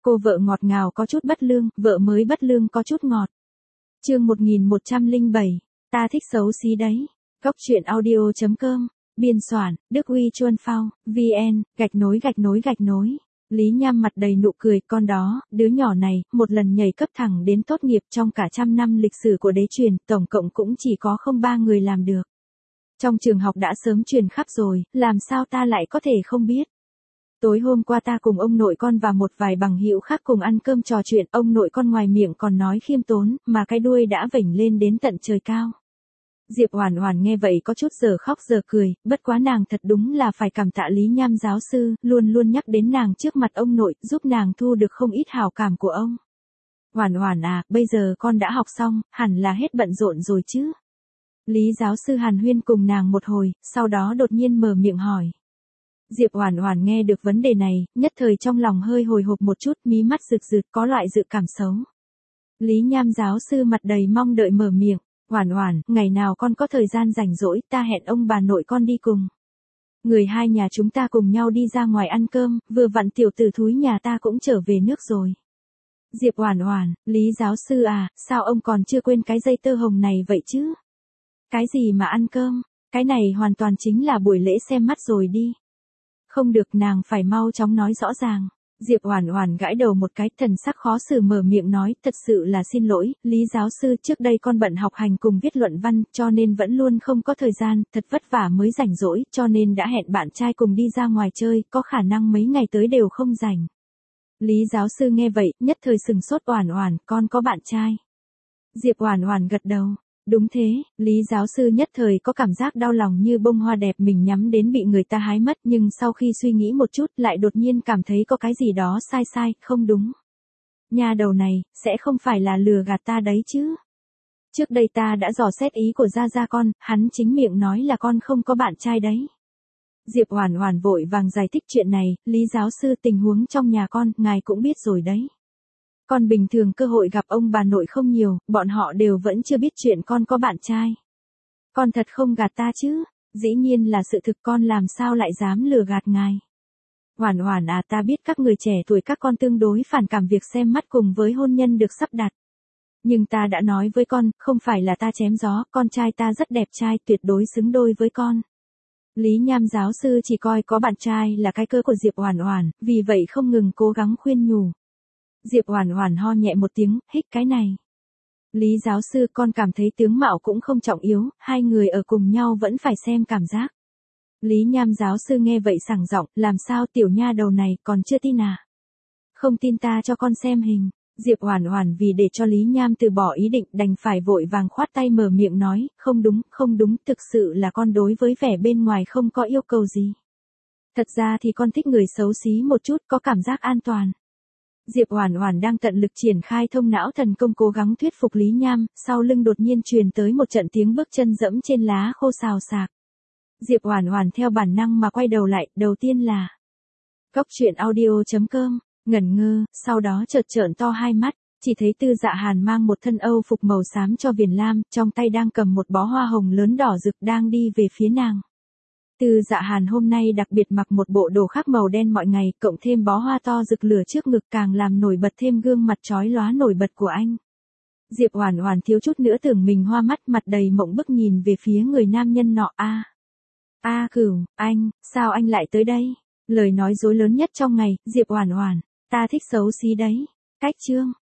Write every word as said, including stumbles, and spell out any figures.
Cô vợ ngọt ngào có chút bất lương, vợ mới bất lương có chút ngọt. Chương một nghìn một trăm lẻ bảy, ta thích xấu xí đấy. Góc truyện audio chấm com, biên soạn, Đức Uy Chuân Phao, vn, gạch nối gạch nối gạch nối. Lý Nham mặt đầy nụ cười, con đó, đứa nhỏ này, một lần nhảy cấp thẳng đến tốt nghiệp trong cả trăm năm lịch sử của đế truyền, tổng cộng cũng chỉ có không ba người làm được. Trong trường học đã sớm truyền khắp rồi, làm sao ta lại có thể không biết. Tối hôm qua ta cùng ông nội con và một vài bằng hữu khác cùng ăn cơm trò chuyện, ông nội con ngoài miệng còn nói khiêm tốn, mà cái đuôi đã vểnh lên đến tận trời cao. Diệp Oản Oản nghe vậy có chút giờ khóc giờ cười, bất quá nàng thật đúng là phải cảm tạ Lý Nham giáo sư, luôn luôn nhắc đến nàng trước mặt ông nội, giúp nàng thu được không ít hảo cảm của ông. Oản Oản à, bây giờ con đã học xong, hẳn là hết bận rộn rồi chứ? Lý giáo sư hàn huyên cùng nàng một hồi, sau đó đột nhiên mở miệng hỏi. Diệp Oản Oản nghe được vấn đề này, nhất thời trong lòng hơi hồi hộp một chút, mí mắt rực rực có loại dự cảm xấu. Lý Nham giáo sư mặt đầy mong đợi mở miệng, Oản Oản, ngày nào con có thời gian rảnh rỗi, ta hẹn ông bà nội con đi cùng. Người hai nhà chúng ta cùng nhau đi ra ngoài ăn cơm, vừa vặn tiểu tử thúi nhà ta cũng trở về nước rồi. Diệp Oản Oản, Lý giáo sư à, sao ông còn chưa quên cái dây tơ hồng này vậy chứ? Cái gì mà ăn cơm, cái này hoàn toàn chính là buổi lễ xem mắt rồi đi. Không được, nàng phải mau chóng nói rõ ràng. Diệp Oản Oản gãi đầu một cái, thần sắc khó xử mở miệng nói, thật sự là xin lỗi, Lý giáo sư, trước đây con bận học hành cùng viết luận văn, cho nên vẫn luôn không có thời gian, thật vất vả mới rảnh rỗi, cho nên đã hẹn bạn trai cùng đi ra ngoài chơi, có khả năng mấy ngày tới đều không rảnh. Lý giáo sư nghe vậy, nhất thời sừng sốt. Oản Oản, con có bạn trai? Diệp Oản Oản gật đầu. Đúng thế, Lý giáo sư nhất thời có cảm giác đau lòng như bông hoa đẹp mình nhắm đến bị người ta hái mất, nhưng sau khi suy nghĩ một chút lại đột nhiên cảm thấy có cái gì đó sai sai, không đúng. Nhà đầu này, sẽ không phải là lừa gạt ta đấy chứ? Trước đây ta đã dò xét ý của gia gia con, hắn chính miệng nói là con không có bạn trai đấy. Diệp Oản Oản vội vàng giải thích chuyện này, Lý giáo sư, tình huống trong nhà con, ngài cũng biết rồi đấy. Con bình thường cơ hội gặp ông bà nội không nhiều, bọn họ đều vẫn chưa biết chuyện con có bạn trai. Con thật không gạt ta chứ? Dĩ nhiên là sự thực, con làm sao lại dám lừa gạt ngài. Oản Oản à, ta biết các người trẻ tuổi các con tương đối phản cảm việc xem mắt cùng với hôn nhân được sắp đặt. Nhưng ta đã nói với con, không phải là ta chém gió, con trai ta rất đẹp trai, tuyệt đối xứng đôi với con. Lý Nham giáo sư chỉ coi có bạn trai là cái cơ của Diệp Oản Oản, vì vậy không ngừng cố gắng khuyên nhủ. Diệp Oản Oản ho nhẹ một tiếng, hít cái này. Lý giáo sư, con cảm thấy tướng mạo cũng không trọng yếu, hai người ở cùng nhau vẫn phải xem cảm giác. Lý Nham giáo sư nghe vậy sảng giọng, làm sao tiểu nha đầu này còn chưa tin à? Không tin ta cho con xem hình. Diệp Oản Oản vì để cho Lý Nham từ bỏ ý định đành phải vội vàng khoát tay mở miệng nói, không đúng, không đúng, thực sự là con đối với vẻ bên ngoài không có yêu cầu gì. Thật ra thì con thích người xấu xí một chút, có cảm giác an toàn. Diệp Oản Oản đang tận lực triển khai thông não thần công cố gắng thuyết phục Lý Nham, sau lưng đột nhiên truyền tới một trận tiếng bước chân dẫm trên lá khô xào xạc. Diệp Oản Oản theo bản năng mà quay đầu lại, đầu tiên là Góc truyện audio chấm com, ngẩn ngơ, sau đó chợt trợn to hai mắt, chỉ thấy Tư Dạ Hàn mang một thân Âu phục màu xám cho viền lam, trong tay đang cầm một bó hoa hồng lớn đỏ rực đang đi về phía nàng. Tư Dạ Hàn hôm nay đặc biệt mặc một bộ đồ khác màu đen mọi ngày, cộng thêm bó hoa to rực lửa trước ngực càng làm nổi bật thêm gương mặt chói lóa nổi bật của anh. Diệp Oản Oản thiếu chút nữa tưởng mình hoa mắt, mặt đầy mộng bức nhìn về phía người nam nhân nọ. A, A Cửu, anh, sao anh lại tới đây? Lời nói dối lớn nhất trong ngày, Diệp Oản Oản, ta thích xấu xí đấy. Cách chương